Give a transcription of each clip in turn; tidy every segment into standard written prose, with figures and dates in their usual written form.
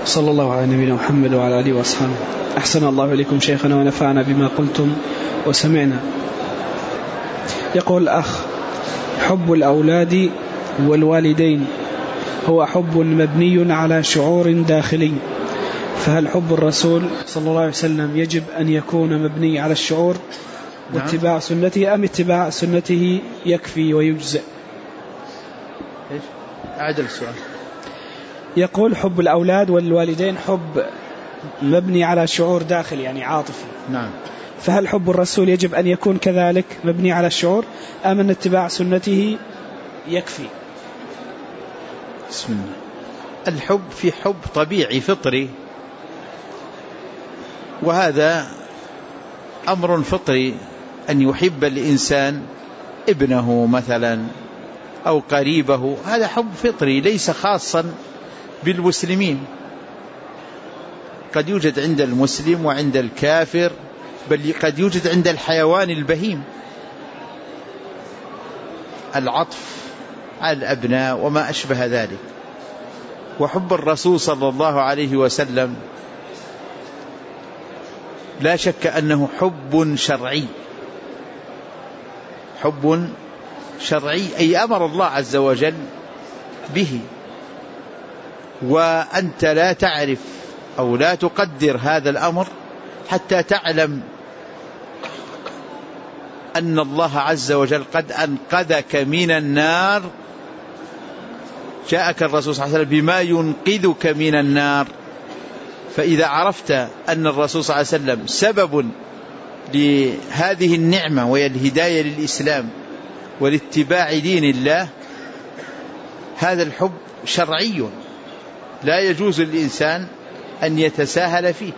صلى الله على نبينا محمد وعلى آله وأصحابه. أحسن الله إليكم شيخنا ونفعنا بما قلتم وسمعنا. يقول الأخ: حب الأولاد والوالدين هو حب مبني على شعور داخلي، فهل حب الرسول صلى الله عليه وسلم يجب أن يكون مبني على الشعور واتباع سنته، أم اتباع سنته يكفي ويجزئ؟ أعدل السؤال. يقول: حب الأولاد والوالدين حب مبني على شعور داخلي يعني عاطفي. نعم. فهل حب الرسول يجب أن يكون كذلك مبني على الشعور، أم أن اتباع سنته يكفي؟ بسم الله. الحب في حب طبيعي فطري، وهذا أمر فطري أن يحب الإنسان ابنه مثلا أو قريبه، هذا حب فطري ليس خاصا بالمسلمين، قد يوجد عند المسلم وعند الكافر، بل قد يوجد عند الحيوان البهيم. العطف على الأبناء وما أشبه ذلك. وحب الرسول صلى الله عليه وسلم لا شك أنه حب شرعي، حب شرعي أي أمر الله عز وجل به، وأنت لا تعرف أو لا تقدر هذا الأمر حتى تعلم أن الله عز وجل قد أنقذك من النار. جاءك الرسول صلى الله عليه وسلم بما ينقذك من النار، فإذا عرفت أن الرسول صلى الله عليه وسلم سبب لهذه النعمة وهي الهداية للإسلام والاتباع دين الله، هذا الحب شرعي لا يجوز للإنسان أن يتساهل فيه.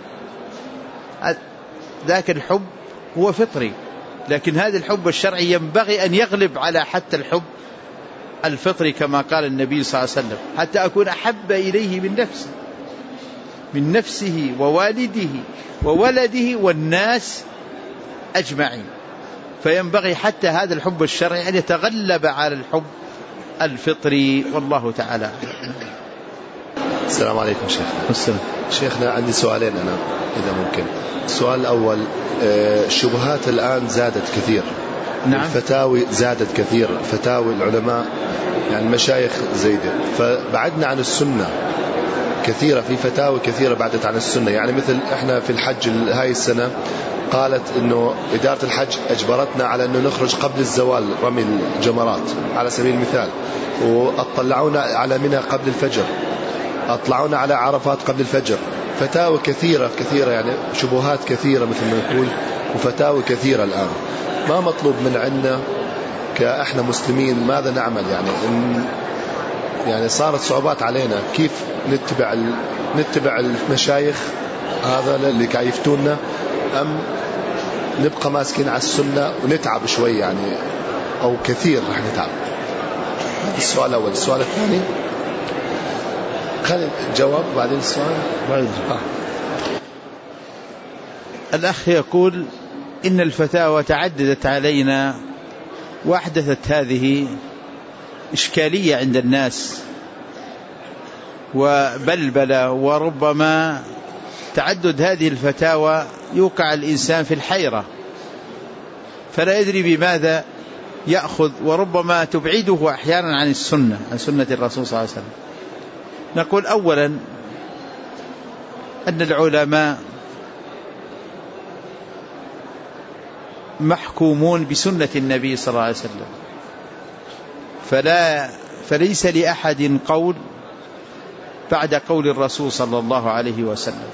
ذاك الحب هو فطري، لكن هذا الحب الشرعي ينبغي أن يغلب على حتى الحب الفطري كما قال النبي صلى الله عليه وسلم: حتى أكون أحب إليه من نفسه ووالده وولده والناس أجمعين. فينبغي حتى هذا الحب الشرعي أن يتغلب على الحب الفطري، والله تعالى. السلام عليكم شيخ. السلام. شيخنا عندي سؤالين أنا إذا ممكن. السؤال الأول: الشبهات الآن زادت كثير. نعم. الفتاوي زادت كثير، فتاوي العلماء يعني المشايخ زيدة، فبعدنا عن السنة كثيرة، في فتاوي كثيرة بعدت عن السنة. يعني مثل إحنا في الحج هاي السنة قالت إنه إدارة الحج أجبرتنا على إنه نخرج قبل الزوال رمي الجمرات على سبيل المثال، وأطلعونا على منى قبل الفجر، أطلعونا على عرفات قبل الفجر. فتاوى كثيرة يعني شبهات كثيرة مثل ما نقول، وفتاوى كثيرة الآن. ما مطلوب من عنا كإحنا مسلمين؟ ماذا نعمل يعني صارت صعوبات علينا، كيف نتبع المشايخ هذا اللي قاعد يفتونا، أم نبقى ماسكين على السنة ونتعب شوي يعني، أو كثير رح نتعب؟ هذا السؤال الأول. السؤال الثاني خلينا الجواب بعدين السؤال. الأخ يقول: إن الفتاوى تعددت علينا وأحدثت هذه إشكالية عند الناس وبلبلة، وربما تعدد هذه الفتاوى يوقع الإنسان في الحيرة، فلا يدري بماذا يأخذ، وربما تبعده أحيانا عن السنة، عن سنة الرسول صلى الله عليه وسلم. نقول أولا أن العلماء محكومون بسنة النبي صلى الله عليه وسلم، فليس لأحد قول بعد قول الرسول صلى الله عليه وسلم،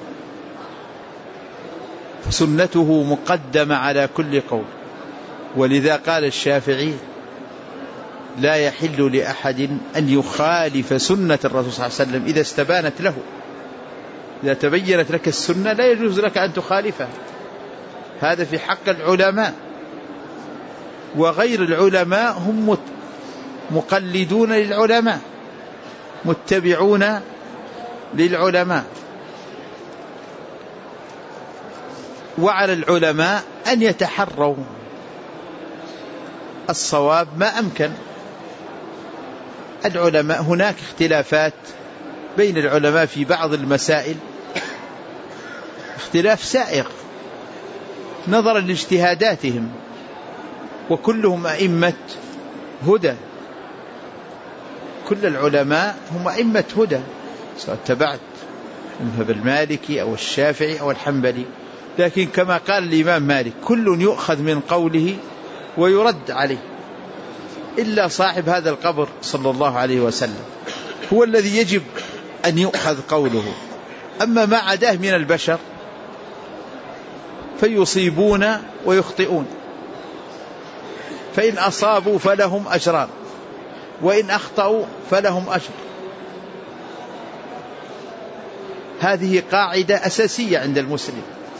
فسنته مقدمة على كل قول. ولذا قال الشافعي: لا يحل لأحد أن يخالف سنة الرسول صلى الله عليه وسلم إذا استبانت له. إذا تبينت لك السنة لا يجوز لك أن تخالفها. هذا في حق العلماء، وغير العلماء هم مقلدون للعلماء، متبعون للعلماء. وعلى العلماء أن يتحروا الصواب ما أمكن. العلماء هناك اختلافات بين العلماء في بعض المسائل اختلاف سائغ نظرا لاجتهاداتهم، وكلهم أئمة هدى، كل العلماء هم أئمة هدى، سواء اتبعت المذهب المالكي أو الشافعي أو الحنبلي. لكن كما قال الإمام مالك: كل يؤخذ من قوله ويرد عليه إلا صاحب هذا القبر صلى الله عليه وسلم، هو الذي يجب أن يؤخذ قوله. أما ما عداه من البشر فيصيبون ويخطئون، فإن أصابوا فلهم أجران وإن أخطأوا فلهم أجر. هذه قاعدة أساسية عند المسلم.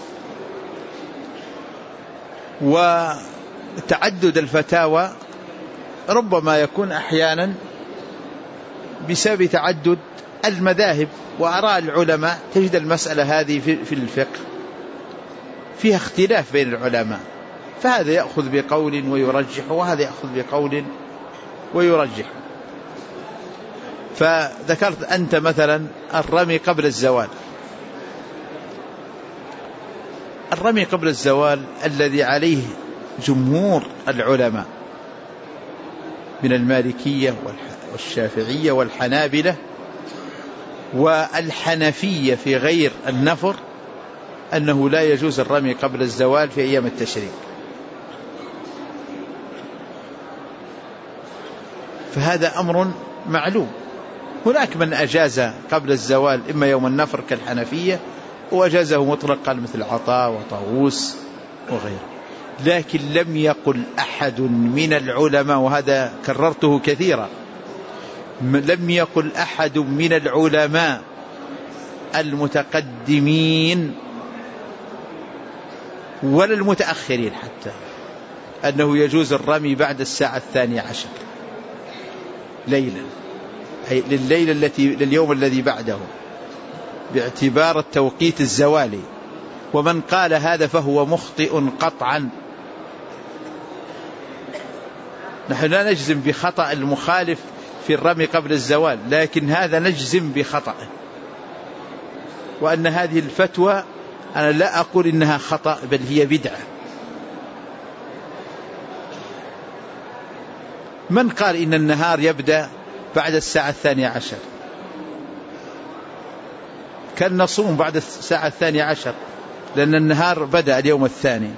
وتعدد الفتاوى ربما يكون أحيانا بسبب تعدد المذاهب وآراء العلماء. تجد المسألة هذه في الفقه فيها اختلاف بين العلماء، فهذا يأخذ بقول ويرجح وهذا يأخذ بقول ويرجح. فذكرت أنت مثلا الرمي قبل الزوال. الرمي قبل الزوال الذي عليه جمهور العلماء من المالكية والشافعية والحنابلة والحنفية في غير النفر أنه لا يجوز الرمي قبل الزوال في أيام التشريق. فهذا أمر معلوم. هناك من أجاز قبل الزوال إما يوم النفر كالحنفية، وأجازه مطلقا مثل عطاء وطاووس وغيره. لكن لم يقل أحد من العلماء، وهذا كررته كثيرا، لم يقل أحد من العلماء المتقدمين ولا المتأخرين حتى أنه يجوز الرمي بعد الساعة 12 ليلا، أي لليلة لليوم الذي بعده، باعتبار التوقيت الزوالي. ومن قال هذا فهو مخطئ قطعا. نحن لا نجزم بخطأ المخالف في الرمي قبل الزوال، لكن هذا نجزم بخطأه، وأن هذه الفتوى أنا لا أقول إنها خطأ بل هي بدعة. من قال إن النهار يبدأ بعد الساعة 12؟ كان نصوم بعد الساعة 12 لأن النهار بدأ اليوم الثاني.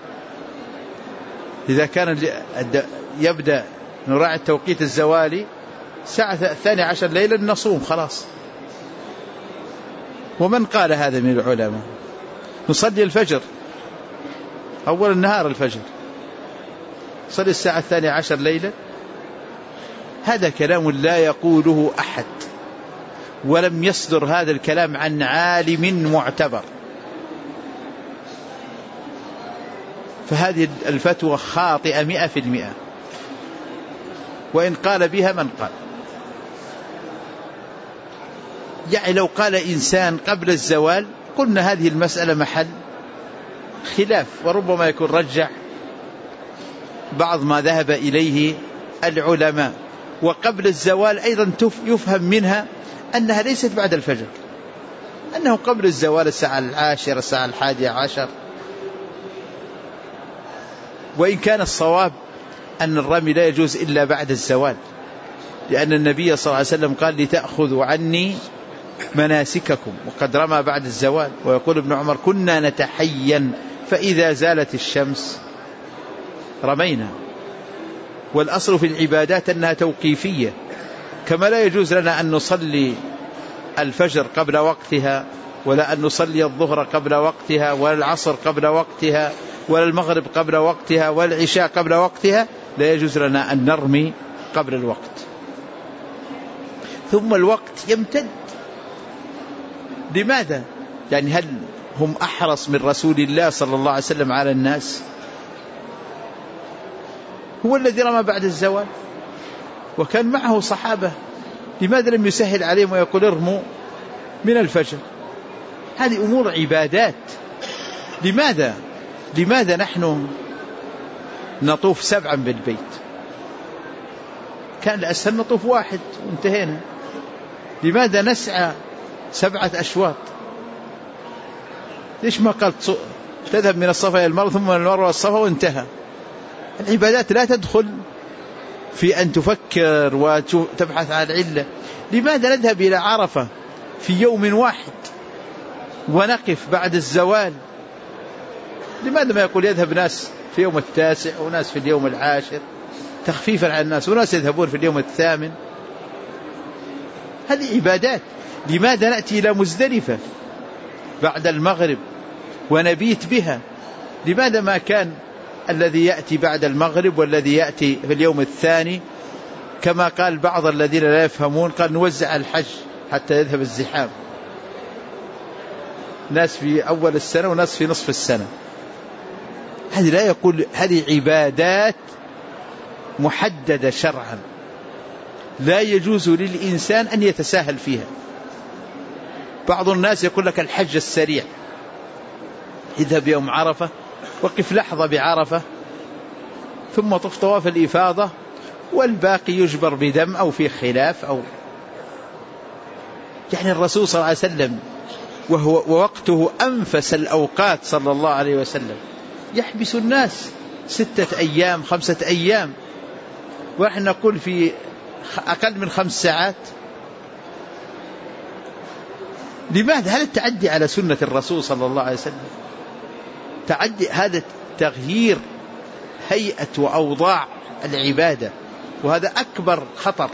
إذا كان يبدأ نراعي التوقيت الزوالي الساعة 12 ليلا نصوم خلاص. ومن قال هذا من العلماء؟ نصلي الفجر أول النهار، الفجر صلي الساعة 12 ليلا. هذا كلام لا يقوله أحد، ولم يصدر هذا الكلام عن عالم معتبر. فهذه الفتوى خاطئة 100%، وإن قال بها من قال. يعني لو قال إنسان قبل الزوال قلنا هذه المسألة محل خلاف، وربما يكون رجح بعض ما ذهب إليه العلماء. وقبل الزوال أيضا يفهم منها أنها ليست بعد الفجر، أنه قبل الزوال الساعة 10 الساعة 11. وإن كان الصواب أن الرمي لا يجوز إلا بعد الزوال، لأن النبي صلى الله عليه وسلم قال: لتأخذوا عني مناسككم، وقد رمى بعد الزوال. ويقول ابن عمر: كنا نتحين فإذا زالت الشمس رمينا. والأصل في العبادات أنها توقيفية، كما لا يجوز لنا أن نصلي الفجر قبل وقتها، ولا أن نصلي الظهر قبل وقتها، ولا العصر قبل وقتها، ولا المغرب قبل وقتها، ولا العشاء قبل وقتها. لا يجوز لنا أن نرمي قبل الوقت. ثم الوقت يمتد. لماذا؟ يعني هل هم أحرص من رسول الله صلى الله عليه وسلم على الناس؟ هو الذي رمى بعد الزوال وكان معه صحابة، لماذا لم يسهل عليهم ويقول ارموا من الفجر؟ هذه أمور عبادات. لماذا نحن نطوف 7 بالبيت؟ كان الأسهل نطوف 1 وانتهينا. لماذا نسعى 7 أشواط؟ ليش ما قال تذهب من الصفا إلى المروة ثم من المروة إلى الصفا وانتهى؟ العبادات لا تدخل في أن تفكر وتبحث عن العلة. لماذا نذهب إلى عرفة في يوم واحد ونقف بعد الزوال؟ لماذا ما يقول يذهب ناس في يوم 9 وناس في اليوم 10 تخفيفا عن الناس، وناس يذهبون في اليوم 8؟ هذه عبادات. لماذا نأتي إلى مزدلفة بعد المغرب ونبيت بها؟ لماذا ما كان الذي يأتي بعد المغرب والذي يأتي في اليوم الثاني كما قال بعض الذين لا يفهمون، قال نوزع الحج حتى يذهب الزحام، ناس في أول السنة وناس في نصف السنة. هذه لا يقول، هذه عبادات محددة شرعا لا يجوز للإنسان أن يتساهل فيها. بعض الناس يقول لك الحج السريع، اذهب يوم عرفة وقف لحظة بعرفة ثم طف طواف الإفاضة والباقي يجبر بدم أو في خلاف أو يعني الرسول صلى الله عليه وسلم ووقته أنفس الأوقات صلى الله عليه وسلم يحبس الناس 6 أيام 5 أيام، ونحن نقول في أقل من 5 ساعات. لماذا؟ هذا التعدي على سنة الرسول صلى الله عليه وسلم، تعدي، هذا تغيير هيئة وأوضاع العبادة، وهذا أكبر خطر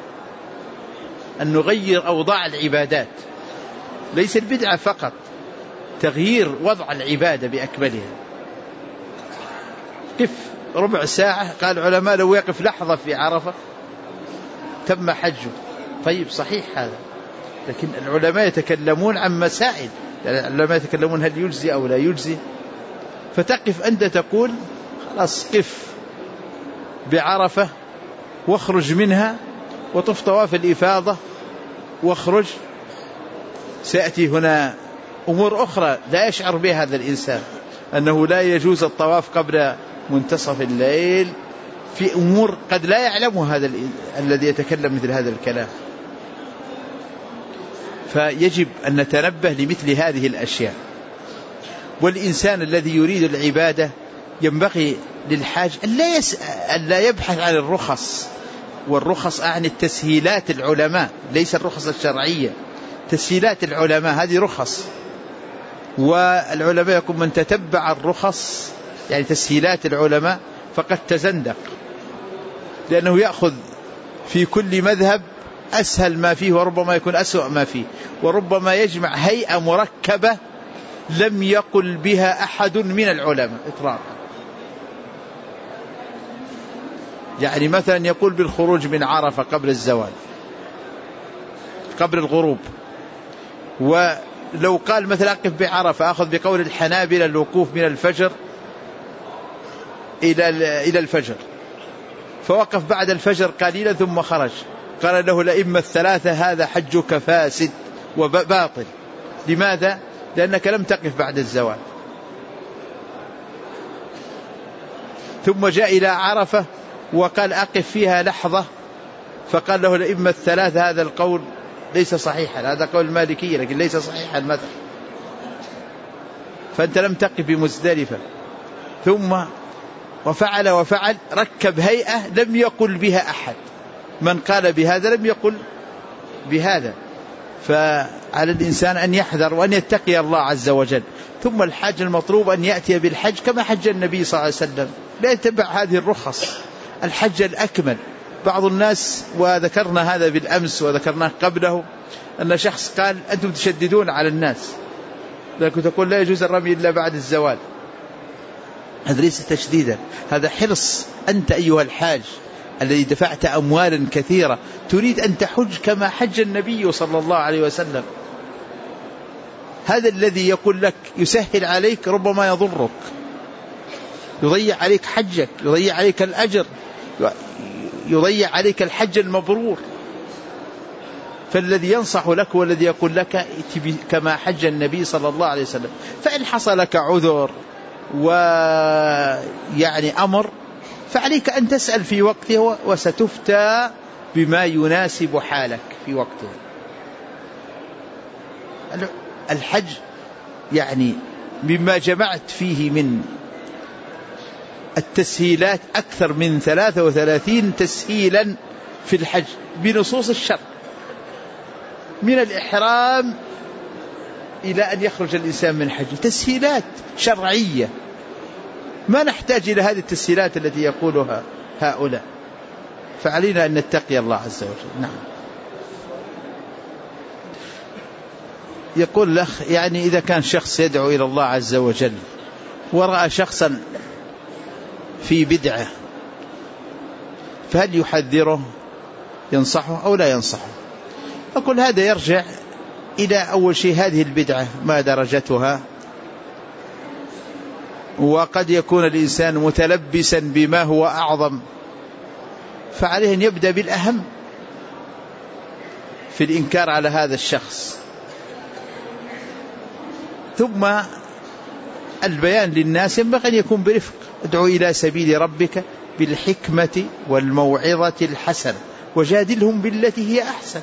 أن نغير أوضاع العبادات. ليس البدعة فقط، تغيير وضع العبادة بأكملها. قف ربع ساعة، قال العلماء لو يقف لحظة في عرفة تم حجه. طيب صحيح هذا، لكن العلماء يتكلمون عن مسائل، العلماء يتكلمون هل يجزي أو لا يجزي. فتقف أنت تقول خلاص قف بعرفة واخرج منها وطف طواف الإفاضة واخرج. سيأتي هنا أمور أخرى لا يشعر بها هذا الإنسان، أنه لا يجوز الطواف قبل منتصف الليل، في أمور قد لا يعلمها هذا الذي يتكلم مثل هذا الكلام. فيجب أن نتنبه لمثل هذه الأشياء. والإنسان الذي يريد العبادة ينبغي للحاج أن لا يبحث عن الرخص، والرخص عن التسهيلات العلماء، ليس الرخص الشرعية، تسهيلات العلماء هذه رخص. والعلماء يقول من تتبع الرخص يعني تسهيلات العلماء فقد تزندق، لأنه يأخذ في كل مذهب أسهل ما فيه وربما يكون أسوأ ما فيه، وربما يجمع هيئة مركبة لم يقل بها أحد من العلماء إطلاقا. يعني مثلا يقول بالخروج من عرفة قبل الزوال قبل الغروب، ولو قال مثلا أقف بعرفة أخذ بقول الحنابلة الوقوف من الفجر إلى الفجر، فوقف بعد الفجر قليلا ثم خرج، قال له الأئمة الثلاثة هذا حجك فاسد وباطل. لماذا؟ لأنك لم تقف بعد الزوال. ثم جاء إلى عرفة وقال أقف فيها لحظة، فقال له الأئمة الثلاثة هذا القول ليس صحيحا، هذا قول المالكية لكن ليس صحيحا المذهب، فأنت لم تقف بمزدلفة. ثم وفعل ركب هيئة لم يقل بها أحد، من قال بهذا لم يقل بهذا. فعلى الإنسان أن يحذر وأن يتقي الله عز وجل. ثم الحاج المطلوب أن يأتي بالحج كما حج النبي صلى الله عليه وسلم، لا يتبع هذه الرخص، الحج الأكمل. بعض الناس، وذكرنا هذا بالأمس وذكرناه قبله، أن شخص قال أنتم تشددون على الناس، لكن تقول لا يجوز الرمي إلا بعد الزوال. هذا ليس تشديدا، هذا حرص. أنت أيها الحاج الذي دفعت أموالا كثيرة تريد أن تحج كما حج النبي صلى الله عليه وسلم. هذا الذي يقول لك يسهل عليك ربما يضرك، يضيع عليك حجك، يضيع عليك الأجر، يضيع عليك الحج المبرور. فالذي ينصح لك والذي يقول لك كما حج النبي صلى الله عليه وسلم. فإن حصل لك عذر ويعني أمر فعليك أن تسأل في وقته، وستفتى بما يناسب حالك في وقته. الحج يعني مما جمعت فيه من التسهيلات أكثر من 33 تسهيلا في الحج بنصوص الشرع، من الإحرام إلى أن يخرج الإنسان من حج، تسهيلات شرعية ما نحتاج إلى هذه التسهيلات التي يقولها هؤلاء. فعلينا أن نتقي الله عز وجل. نعم. يقول الأخ يعني إذا كان شخص يدعو إلى الله عز وجل ورأى شخصا في بدعة فهل يحذره ينصحه أو لا ينصحه؟ أقول هذا يرجع إلى أول شيء هذه البدعة ما درجتها، وقد يكون الإنسان متلبسا بما هو أعظم، فعليه أن يبدأ بالأهم في الإنكار على هذا الشخص، ثم البيان للناس ينبغي أن يكون برفق. ادعو إلى سبيل ربك بالحكمة والموعظة الحسنة وجادلهم بالتي هي أحسن.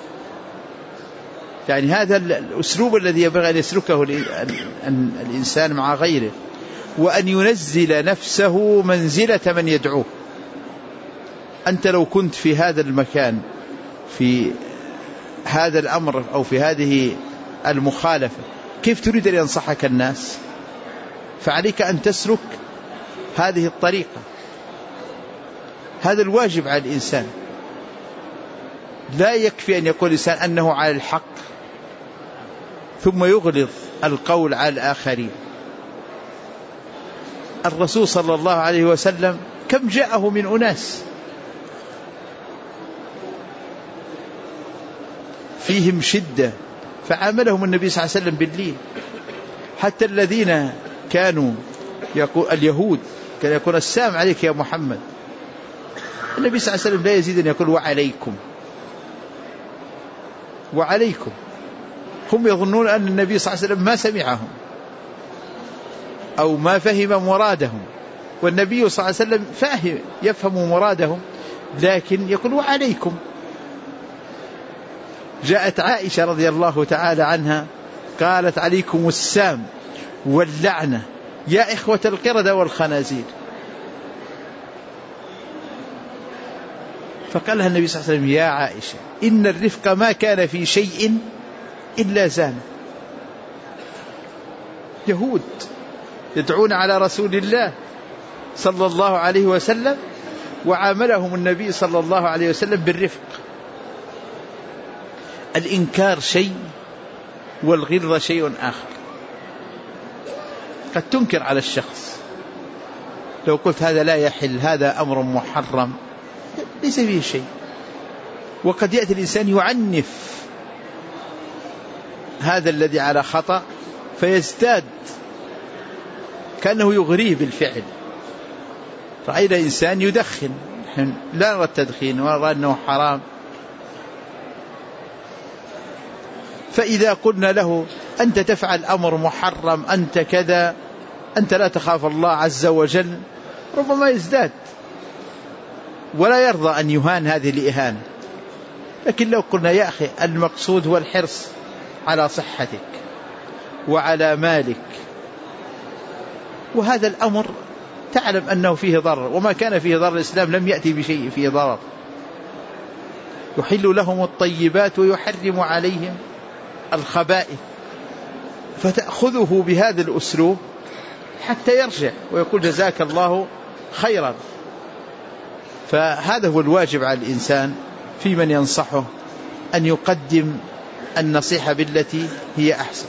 يعني هذا الأسلوب الذي ينبغي أن يسلكه الإنسان مع غيره، وأن ينزل نفسه منزلة من يدعوه. أنت لو كنت في هذا المكان في هذا الأمر أو في هذه المخالفة كيف تريد أن ينصحك الناس؟ فعليك أن تسلك هذه الطريقة، هذا الواجب على الإنسان. لا يكفي أن يقول الإنسان أنه على الحق ثم يغلظ القول على الآخرين. الرسول صلى الله عليه وسلم كم جاءه من أناس فيهم شدة فعاملهم النبي صلى الله عليه وسلم باللين. حتى الذين كانوا اليهود كان يقول السلام عليك يا محمد، النبي صلى الله عليه وسلم لا يزيد أن يقول وعليكم وعليكم. هم يظنون أن النبي صلى الله عليه وسلم ما سمعهم أو ما فهم مرادهم، والنبي صلى الله عليه وسلم فاهم يفهم مرادهم، لكن يقول وعليكم. جاءت عائشة رضي الله تعالى عنها قالت عليكم السام واللعنة يا إخوة القردة والخنازير. فقال لها النبي صلى الله عليه وسلم يا عائشة إن الرفق ما كان في شيء إلا زانه. يهود يدعون على رسول الله صلى الله عليه وسلم وعاملهم النبي صلى الله عليه وسلم بالرفق. الإنكار شيء والغلظة شيء آخر. قد تنكر على الشخص لو قلت هذا لا يحل هذا أمر محرم ليس فيه شيء، وقد يأتي الإنسان يعنف هذا الذي على خطأ فيزداد كأنه يغريه بالفعل. رأينا إنسان يدخن، لا نرى التدخين ونرى أنه حرام، فإذا قلنا له أنت تفعل أمر محرم أنت كذا أنت لا تخاف الله عز وجل، ربما يزداد ولا يرضى أن يهان هذه الإهانة. لكن لو قلنا يا أخي المقصود هو الحرص على صحتك وعلى مالك، وهذا الأمر تعلم أنه فيه ضرر، وما كان فيه ضرر الإسلام لم يأتي بشيء فيه ضرر. يحل لهم الطيبات ويحرم عليهم الخبائث، فتأخذه بهذا الأسلوب حتى يرجع ويقول جزاك الله خيرا. فهذا هو الواجب على الإنسان في من ينصحه أن يقدم النصيحة بالتي هي أحسن.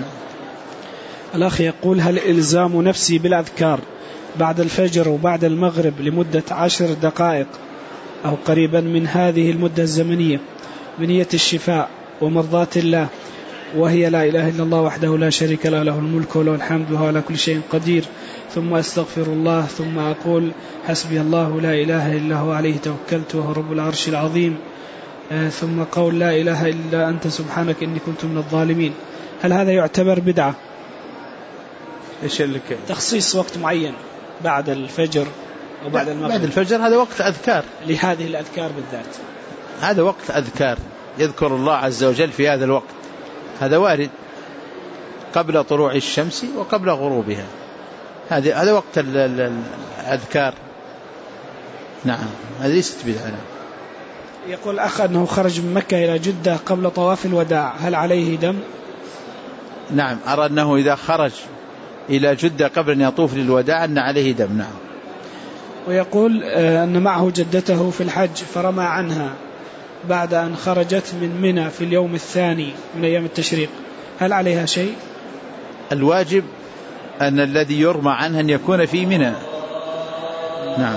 الأخ يقول هل إلزام نفسي بالأذكار بعد الفجر وبعد المغرب لمدة 10 دقائق أو قريبا من هذه المدة الزمنية بنية الشفاء ومرضاة الله، وهي لا إله إلا الله وحده لا شريك له له الملك وله الحمد وهو على كل شيء قدير، ثم أستغفر الله ثم أقول حسبي الله لا إله إلا هو عليه توكلت وهو رب العرش العظيم، ثم قول لا إله إلا أنت سبحانك إني كنت من الظالمين، هل هذا يعتبر بدعة؟ إيش اللي تخصيص وقت معين بعد الفجر أو بعد المغرب؟ بعد الفجر هذا وقت أذكار لهذه الأذكار بالذات، هذا وقت أذكار يذكر الله عز وجل في هذا الوقت، هذا وارد قبل طلوع الشمس وقبل غروبها، هذا وقت الأذكار. نعم، هذه ليست بدعة. يقول أخ أنه خرج من مكة إلى جدة قبل طواف الوداع، هل عليه دم؟ نعم، أرى أنه إذا خرج إلى جدة قبل أن يطوف للوداع أن عليه دم. نعم. ويقول أن معه جدته في الحج فرمى عنها بعد أن خرجت من منى في اليوم الثاني من أيام التشريق، هل عليها شيء؟ الواجب أن الذي يرمى عنها أن يكون في منى. نعم.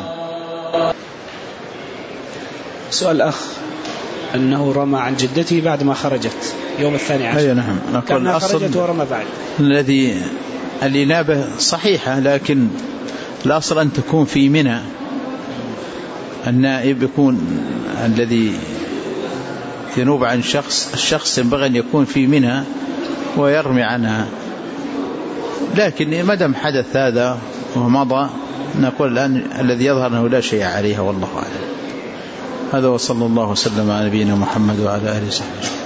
سؤال أخ أنه رمى عن جدته بعد ما خرجت يوم الثاني عشر. أي نعم، كانها خرجت ورمى بعد. الإنابة صحيحة، لكن الأصل أن تكون في منى. النائب يكون الذي ينوب عن الشخص ينبغي أن يكون في منى ويرمي عنها، لكن ما دام حدث هذا ومضى نقول الآن الذي يظهر أنه لا شيء عليها، والله أعلم. هذا وصلى الله وسلم على نبينا محمد وعلى آله وصحبه.